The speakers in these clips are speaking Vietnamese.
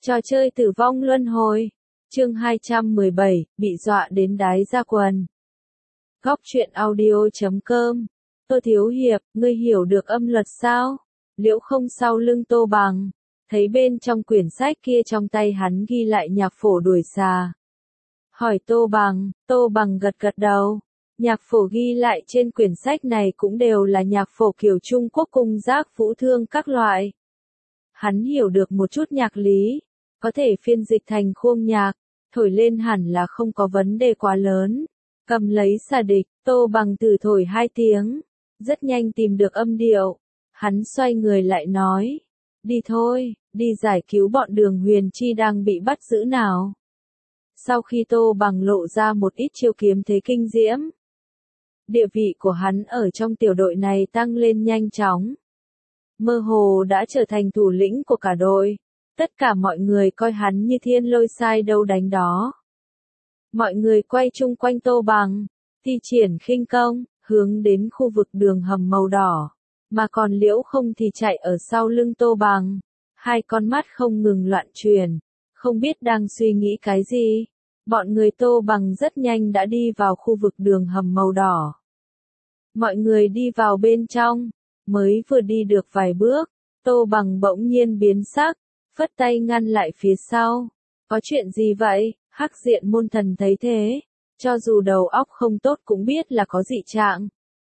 Trò chơi tử vong luân hồi. Chương 217, bị dọa đến đái ra quần. Góc truyện audio.com. Tô Thiếu Hiệp, ngươi hiểu được âm luật sao? Liễu Không sau lưng Tô Bằng, thấy bên trong quyển sách kia trong tay hắn ghi lại nhạc phổ đuổi xà. Hỏi Tô Bằng gật gật đầu. Nhạc phổ ghi lại trên quyển sách này cũng đều là nhạc phổ kiểu Trung Quốc cung giác vũ thương các loại. Hắn hiểu được một chút nhạc lý, có thể phiên dịch thành khuôn nhạc, thổi lên hẳn là không có vấn đề quá lớn. Cầm lấy xà địch, Tô Bằng thử thổi 2 tiếng, rất nhanh tìm được âm điệu. Hắn xoay người lại nói, đi thôi, đi giải cứu bọn Đường Huyền Chi đang bị bắt giữ nào. Sau khi Tô Bằng lộ ra một ít chiêu kiếm thế kinh diễm, địa vị của hắn ở trong tiểu đội này tăng lên nhanh chóng. Mơ hồ đã trở thành thủ lĩnh của cả đội. Tất cả mọi người coi hắn như thiên lôi sai đâu đánh đó. Mọi người quay chung quanh Tô Bằng, thi triển khinh công, hướng đến khu vực đường hầm màu đỏ. Mà còn Liễu Không thì chạy ở sau lưng Tô Bằng. 2 con mắt không ngừng loạn chuyển, không biết đang suy nghĩ cái gì. Bọn người Tô Bằng rất nhanh đã đi vào khu vực đường hầm màu đỏ. Mọi người đi vào bên trong, mới vừa đi được vài bước, Tô Bằng bỗng nhiên biến sắc, phất tay ngăn lại phía sau. Có chuyện gì vậy? Hắc Diện Môn Thần thấy thế, cho dù đầu óc không tốt cũng biết là có dị trạng.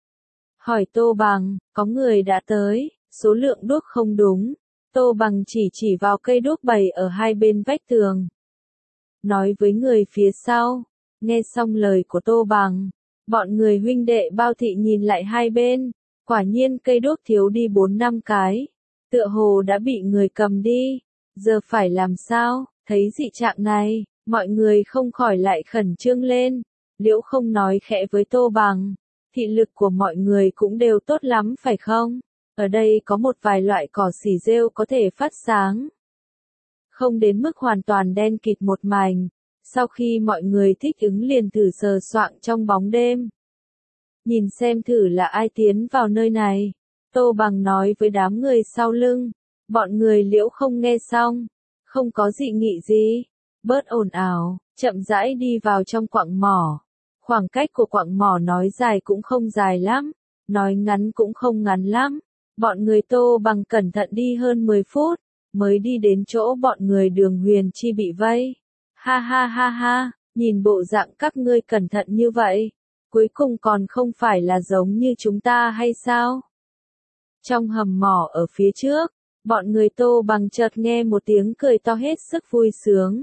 Hỏi Tô Bằng, có người đã tới, số lượng đuốc không đúng. Tô Bằng chỉ vào cây đuốc bày ở 2 bên vách tường. Nói với người phía sau. Nghe xong lời của Tô Bằng, bọn người huynh đệ Bao Thị nhìn lại 2 bên, quả nhiên cây đuốc thiếu đi 4-5 cái. Tựa hồ đã bị người cầm đi. Giờ phải làm sao? Thấy dị trạng này, mọi người không khỏi lại khẩn trương lên. Liễu Không nói khẽ với Tô Bằng, thị lực của mọi người cũng đều tốt lắm phải không? Ở đây có một vài loại cỏ xỉ rêu có thể phát sáng. Không đến mức hoàn toàn đen kịt một mảnh. Sau khi mọi người thích ứng liền thử sờ soạng trong bóng đêm. Nhìn xem thử là ai tiến vào nơi này. Tô Bằng nói với đám người sau lưng. Bọn người Liễu Không nghe xong, không có dị nghị gì, bớt ồn ào, chậm rãi đi vào trong quặng mỏ. Khoảng cách của quặng mỏ nói dài cũng không dài lắm, nói ngắn cũng không ngắn lắm. Bọn người Tô Bằng cẩn thận đi hơn 10 phút, mới đi đến chỗ bọn người Đường Huyền Chi bị vây. Ha ha ha ha, nhìn bộ dạng các ngươi cẩn thận như vậy, cuối cùng còn không phải là giống như chúng ta hay sao? Trong hầm mỏ ở phía trước, bọn người Tô Bằng chợt nghe một tiếng cười to hết sức vui sướng.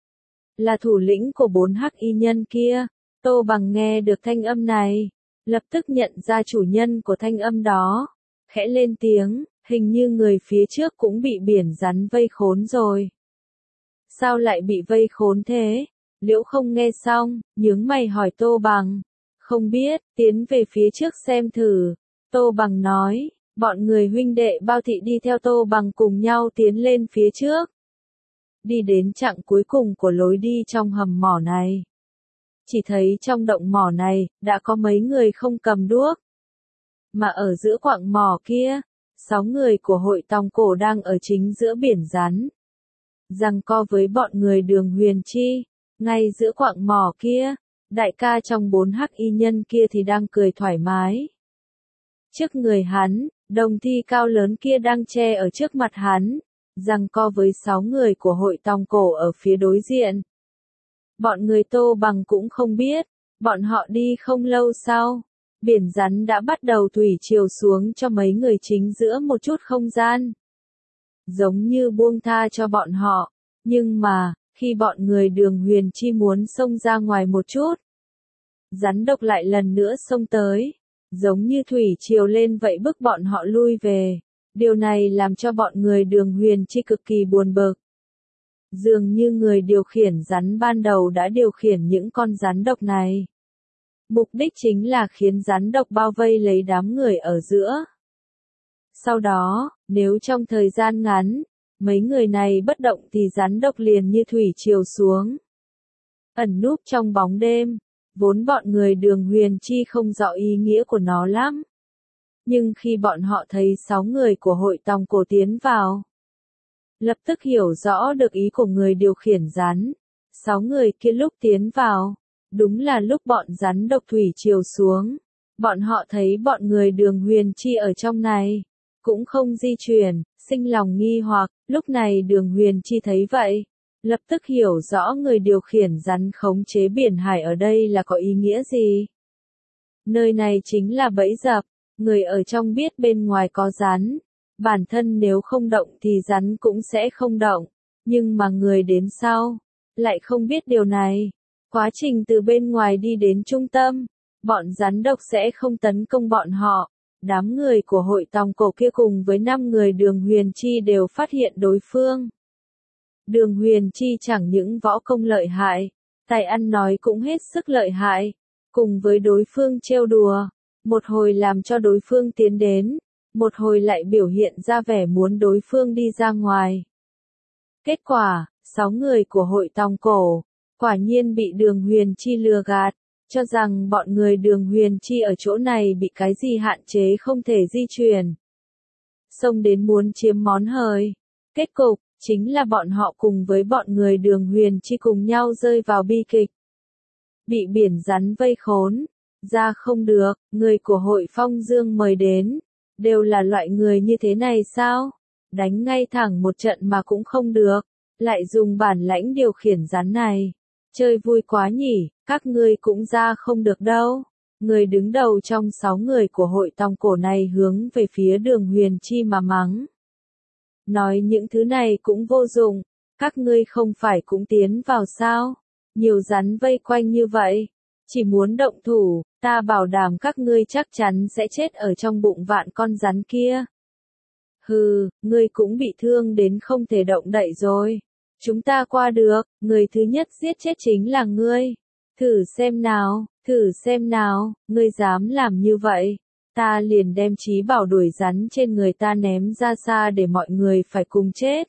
Là thủ lĩnh của 4 hắc y nhân kia. Tô Bằng nghe được thanh âm này, lập tức nhận ra chủ nhân của thanh âm đó. Khẽ lên tiếng, hình như người phía trước cũng bị biển rắn vây khốn rồi. Sao lại bị vây khốn thế? Liễu Không nghe xong, nhướng mày hỏi Tô Bằng. Không biết, tiến về phía trước xem thử. Tô Bằng nói. Bọn người huynh đệ Bao Thị đi theo Tô Bằng cùng nhau tiến lên phía trước. Đi đến chặng cuối cùng của lối đi trong hầm mỏ này. Chỉ thấy trong động mỏ này, đã có mấy người không cầm đuốc. Mà ở giữa quặng mỏ kia, 6 người của hội tòng cổ đang ở chính giữa biển rắn. Giằng co với bọn người Đường Huyền Chi. Ngay giữa quặng mỏ kia, đại ca trong 4 hắc y nhân kia thì đang cười thoải mái. Trước người hắn, đồng thi cao lớn kia đang che ở trước mặt hắn, giằng co với 6 người của hội tòng cổ ở phía đối diện. Bọn người Tô Bằng cũng không biết, bọn họ đi không lâu sau, biển rắn đã bắt đầu thủy triều xuống cho mấy người chính giữa một chút không gian. Giống như buông tha cho bọn họ, nhưng mà, khi bọn người Đường Huyền Chi muốn xông ra ngoài một chút, rắn độc lại lần nữa xông tới. Giống như thủy triều lên vậy bức bọn họ lui về. Điều này làm cho bọn người Đường Huyền Chi cực kỳ buồn bực. Dường như người điều khiển rắn ban đầu đã điều khiển những con rắn độc này. Mục đích chính là khiến rắn độc bao vây lấy đám người ở giữa. Sau đó, nếu trong thời gian ngắn, mấy người này bất động thì rắn độc liền như thủy triều xuống. Ẩn núp trong bóng đêm. Vốn bọn người Đường Huyền Chi không rõ ý nghĩa của nó lắm. Nhưng khi bọn họ thấy 6 người của hội tòng cổ tiến vào, lập tức hiểu rõ được ý của người điều khiển rắn. 6 người kia lúc tiến vào, đúng là lúc bọn rắn độc thủy triều xuống. Bọn họ thấy bọn người Đường Huyền Chi ở trong này, cũng không di chuyển, sinh lòng nghi hoặc. Lúc này Đường Huyền Chi thấy vậy, lập tức hiểu rõ người điều khiển rắn khống chế biển hải ở đây là có ý nghĩa gì. Nơi này chính là bẫy dập, người ở trong biết bên ngoài có rắn, bản thân nếu không động thì rắn cũng sẽ không động, nhưng mà người đến sau, lại không biết điều này. Quá trình từ bên ngoài đi đến trung tâm, bọn rắn độc sẽ không tấn công bọn họ. Đám người của hội tòng cổ kia cùng với 5 người Đường Huyền Chi đều phát hiện đối phương. Đường Huyền Chi chẳng những võ công lợi hại, tài ăn nói cũng hết sức lợi hại, cùng với đối phương trêu đùa, một hồi làm cho đối phương tiến đến, một hồi lại biểu hiện ra vẻ muốn đối phương đi ra ngoài. Kết quả, 6 người của hội tòng cổ, quả nhiên bị Đường Huyền Chi lừa gạt, cho rằng bọn người Đường Huyền Chi ở chỗ này bị cái gì hạn chế không thể di chuyển. Xông đến muốn chiếm món hời. Kết cục, chính là bọn họ cùng với bọn người Đường Huyền Chi cùng nhau rơi vào bi kịch. Bị biển rắn vây khốn, ra không được, người của hội Phong Dương mời đến, đều là loại người như thế này sao? Đánh ngay thẳng một trận mà cũng không được, lại dùng bản lãnh điều khiển rắn này. Chơi vui quá nhỉ, các ngươi cũng ra không được đâu. Người đứng đầu trong 6 người của hội tòng cổ này hướng về phía Đường Huyền Chi mà mắng. Nói những thứ này cũng vô dụng, các ngươi không phải cũng tiến vào sao? Nhiều rắn vây quanh như vậy, chỉ muốn động thủ, ta bảo đảm các ngươi chắc chắn sẽ chết ở trong bụng vạn con rắn kia. Hừ, ngươi cũng bị thương đến không thể động đậy rồi. Chúng ta qua được, người thứ nhất giết chết chính là ngươi. Thử xem nào, ngươi dám làm như vậy. Ta liền đem trí bảo đuổi rắn trên người ta ném ra xa để mọi người phải cùng chết.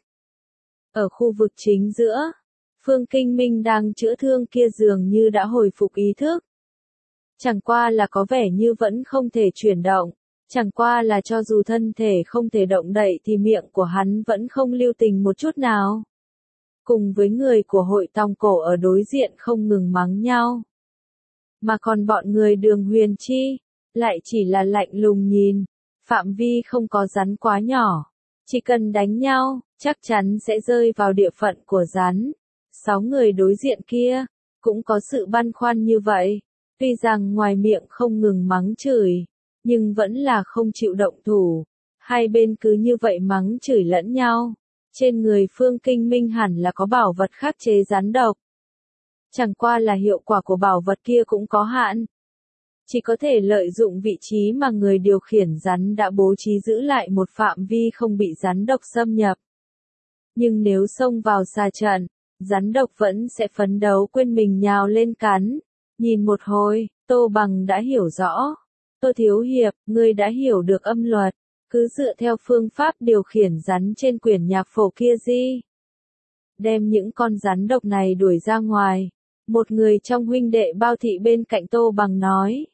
Ở khu vực chính giữa, Phương Kinh Minh đang chữa thương kia dường như đã hồi phục ý thức. Chẳng qua là có vẻ như vẫn không thể chuyển động, chẳng qua là cho dù thân thể không thể động đậy thì miệng của hắn vẫn không lưu tình một chút nào. Cùng với người của hội tòng cổ ở đối diện không ngừng mắng nhau. Mà còn bọn người Đường Huyền Chi, lại chỉ là lạnh lùng nhìn, phạm vi không có rắn quá nhỏ. Chỉ cần đánh nhau, chắc chắn sẽ rơi vào địa phận của rắn. 6 người đối diện kia, cũng có sự băn khoăn như vậy. Tuy rằng ngoài miệng không ngừng mắng chửi, nhưng vẫn là không chịu động thủ. Hai bên cứ như vậy mắng chửi lẫn nhau. Trên người Phương Kinh Minh hẳn là có bảo vật khắc chế rắn độc. Chẳng qua là hiệu quả của bảo vật kia cũng có hạn. Chỉ có thể lợi dụng vị trí mà người điều khiển rắn đã bố trí giữ lại một phạm vi không bị rắn độc xâm nhập. Nhưng nếu xông vào xa trận, rắn độc vẫn sẽ phấn đấu quên mình nhào lên cắn. Nhìn một hồi, Tô Bằng đã hiểu rõ. Tô Thiếu Hiệp, ngươi đã hiểu được âm luật. Cứ dựa theo phương pháp điều khiển rắn trên quyển nhạc phổ kia đi. Đem những con rắn độc này đuổi ra ngoài. Một người trong huynh đệ Bao Thị bên cạnh Tô Bằng nói.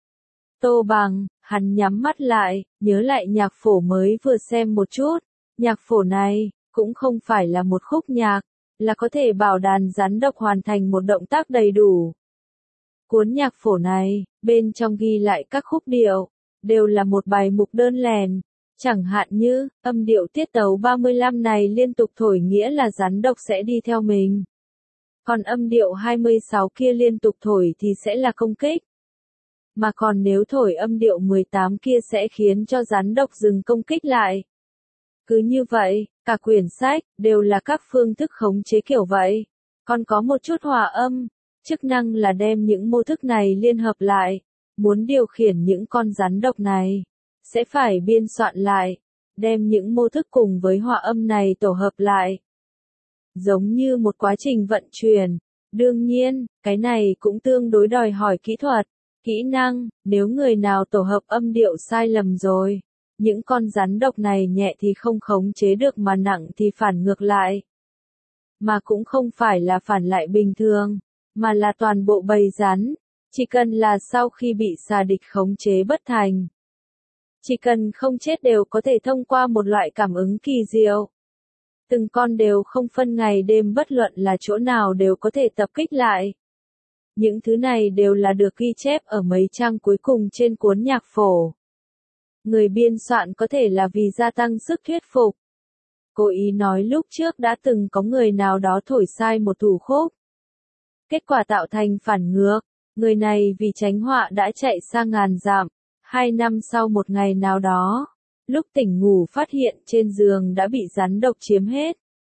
Tô Bằng, hắn nhắm mắt lại, nhớ lại nhạc phổ mới vừa xem một chút. Nhạc phổ này, cũng không phải là một khúc nhạc, là có thể bảo đàn rắn độc hoàn thành một động tác đầy đủ. Cuốn nhạc phổ này, bên trong ghi lại các khúc điệu, đều là một bài mục đơn lèn. Chẳng hạn như, âm điệu tiết tấu 35 này liên tục thổi nghĩa là rắn độc sẽ đi theo mình. Còn âm điệu 26 kia liên tục thổi thì sẽ là công kích. Mà còn nếu thổi âm điệu 18 kia sẽ khiến cho rắn độc dừng công kích lại. Cứ như vậy, cả quyển sách, đều là các phương thức khống chế kiểu vậy. Còn có một chút hòa âm, chức năng là đem những mô thức này liên hợp lại. Muốn điều khiển những con rắn độc này, sẽ phải biên soạn lại, đem những mô thức cùng với hòa âm này tổ hợp lại. Giống như một quá trình vận chuyển. Đương nhiên, cái này cũng tương đối đòi hỏi kỹ thuật, kỹ năng, nếu người nào tổ hợp âm điệu sai lầm rồi. Những con rắn độc này nhẹ thì không khống chế được mà nặng thì phản ngược lại. Mà cũng không phải là phản lại bình thường, mà là toàn bộ bầy rắn. Chỉ cần là sau khi bị xà địch khống chế bất thành. Chỉ cần không chết đều có thể thông qua một loại cảm ứng kỳ diệu. Từng con đều không phân ngày đêm, bất luận là chỗ nào đều có thể tập kích lại. Những thứ này đều là được ghi chép ở mấy trang cuối cùng trên cuốn nhạc phổ. Người biên soạn có thể là vì gia tăng sức thuyết phục. Cố ý nói lúc trước đã từng có người nào đó thổi sai một thủ khúc. Kết quả tạo thành phản ngược, người này vì tránh họa đã chạy sang ngàn dặm. 2 năm sau một ngày nào đó, lúc tỉnh ngủ phát hiện trên giường đã bị rắn độc chiếm hết.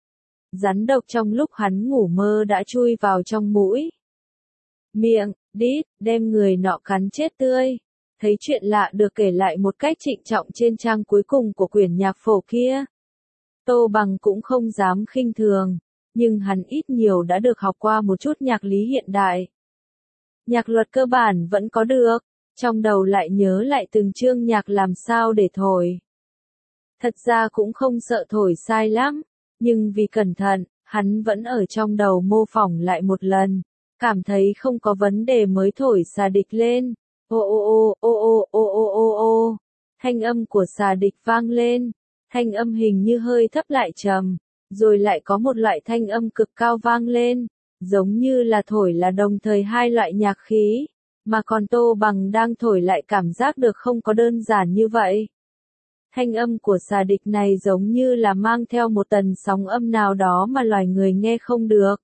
Rắn độc trong lúc hắn ngủ mơ đã chui vào trong mũi, miệng, đít, đem người nọ cắn chết tươi. Thấy chuyện lạ được kể lại một cách trịnh trọng trên trang cuối cùng của quyển nhạc phổ kia. Tô Bằng cũng không dám khinh thường, nhưng hắn ít nhiều đã được học qua một chút nhạc lý hiện đại. Nhạc luật cơ bản vẫn có được, trong đầu lại nhớ lại từng chương nhạc làm sao để thổi. Thật ra cũng không sợ thổi sai lắm, nhưng vì cẩn thận, hắn vẫn ở trong đầu mô phỏng lại một lần, cảm thấy không có vấn đề mới thổi xà địch lên. Ô ô ô ô ô ô ô ô ô. Thanh âm của xà địch vang lên, thanh âm hình như hơi thấp lại trầm, rồi lại có một loại thanh âm cực cao vang lên, giống như là thổi là đồng thời hai loại nhạc khí, mà còn Tô Bằng đang thổi lại cảm giác được không có đơn giản như vậy. Thanh âm của xà địch này giống như là mang theo một tần sóng âm nào đó mà loài người nghe không được.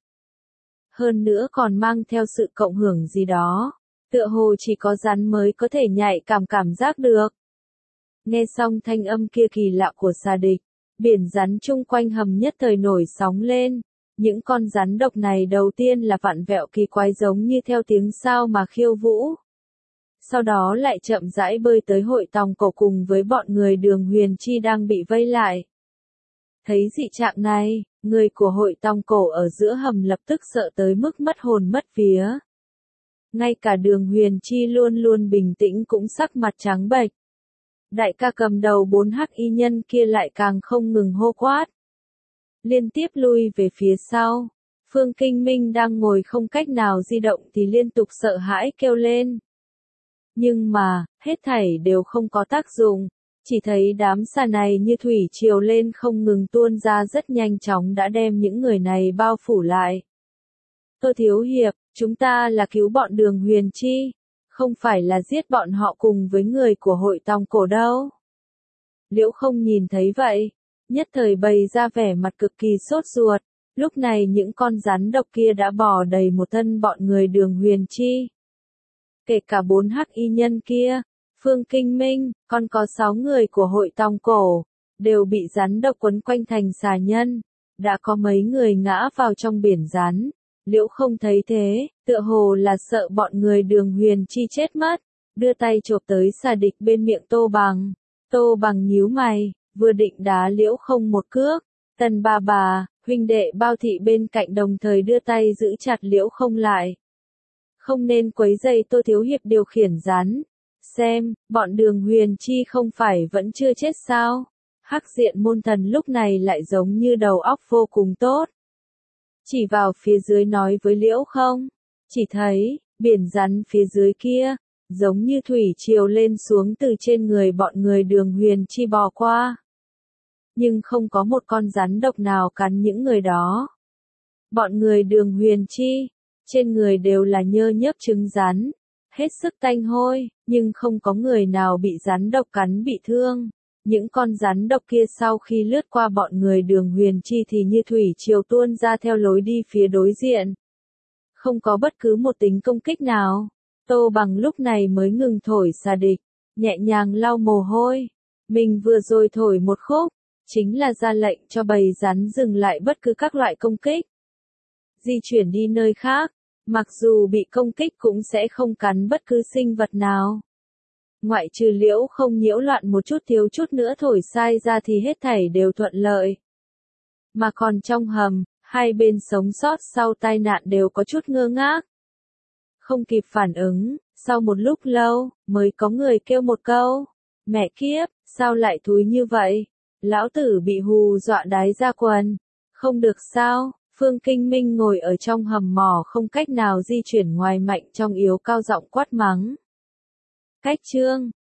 Hơn nữa còn mang theo sự cộng hưởng gì đó, tựa hồ chỉ có rắn mới có thể nhạy cảm giác được. Nghe xong thanh âm kia kỳ lạ của xà địch, biển rắn chung quanh hầm nhất thời nổi sóng lên. Những con rắn độc này đầu tiên là vặn vẹo kỳ quái giống như theo tiếng sao mà khiêu vũ. Sau đó lại chậm rãi bơi tới hội tòng cổ cùng với bọn người Đường Huyền Chi đang bị vây lại. Thấy dị trạng này, người của hội tòng cổ ở giữa hầm lập tức sợ tới mức mất hồn mất vía. Ngay cả Đường Huyền Chi luôn luôn bình tĩnh cũng sắc mặt trắng bệch. Đại ca cầm đầu 4 hắc y nhân kia lại càng không ngừng hô quát. Liên tiếp lui về phía sau. Phương Kinh Minh đang ngồi không cách nào di động thì liên tục sợ hãi kêu lên. Nhưng mà, hết thảy đều không có tác dụng. Chỉ thấy đám xà này như thủy triều lên không ngừng tuôn ra rất nhanh chóng đã đem những người này bao phủ lại. Tô Thiếu Hiệp, chúng ta là cứu bọn Đường Huyền Chi, không phải là giết bọn họ cùng với người của hội tòng cổ đâu. Liễu Không nhìn thấy vậy, nhất thời bày ra vẻ mặt cực kỳ sốt ruột, lúc này những con rắn độc kia đã bò đầy một thân bọn người Đường Huyền Chi. Kể cả 4 hắc y nhân kia, Phương Kinh Minh, còn có 6 người của hội tòng cổ, đều bị rắn độc quấn quanh thành xà nhân, đã có mấy người ngã vào trong biển rắn. Liễu Không thấy thế, tựa hồ là sợ bọn người Đường Huyền Chi chết mất, đưa tay chộp tới xà địch bên miệng Tô Bằng. Tô Bằng nhíu mày, vừa định đá Liễu Không một cước, Tần bà, huynh đệ Bao Thị bên cạnh đồng thời đưa tay giữ chặt Liễu Không lại. Không nên quấy rầy Tô Thiếu Hiệp điều khiển rắn. Xem, bọn Đường Huyền Chi không phải vẫn chưa chết sao? Hắc Diện Môn Thần lúc này lại giống như đầu óc vô cùng tốt. Chỉ vào phía dưới nói với Liễu Không, chỉ thấy, biển rắn phía dưới kia, giống như thủy triều lên xuống từ trên người bọn người Đường Huyền Chi bò qua. Nhưng không có một con rắn độc nào cắn những người đó. Bọn người Đường Huyền Chi, trên người đều là nhơ nhớp trứng rắn, hết sức tanh hôi, nhưng không có người nào bị rắn độc cắn bị thương. Những con rắn độc kia sau khi lướt qua bọn người Đường Huyền Chi thì như thủy triều tuôn ra theo lối đi phía đối diện. Không có bất cứ một tính công kích nào. Tô Bằng lúc này mới ngừng thổi xà địch, nhẹ nhàng lau mồ hôi. Mình vừa rồi thổi một khúc, chính là ra lệnh cho bầy rắn dừng lại bất cứ các loại công kích. Di chuyển đi nơi khác, mặc dù bị công kích cũng sẽ không cắn bất cứ sinh vật nào. Ngoại trừ Liễu Không nhiễu loạn một chút thiếu chút nữa thổi sai ra thì hết thảy đều thuận lợi. Mà còn trong hầm, hai bên sống sót sau tai nạn đều có chút ngơ ngác. Không kịp phản ứng, sau một lúc lâu, mới có người kêu một câu. Mẹ kiếp, sao lại thúi như vậy? Lão tử bị hù dọa đái ra quần. Không được sao? Phương Kinh Minh ngồi ở trong hầm mỏ không cách nào di chuyển ngoài mạnh trong yếu cao giọng quát mắng. Cách chương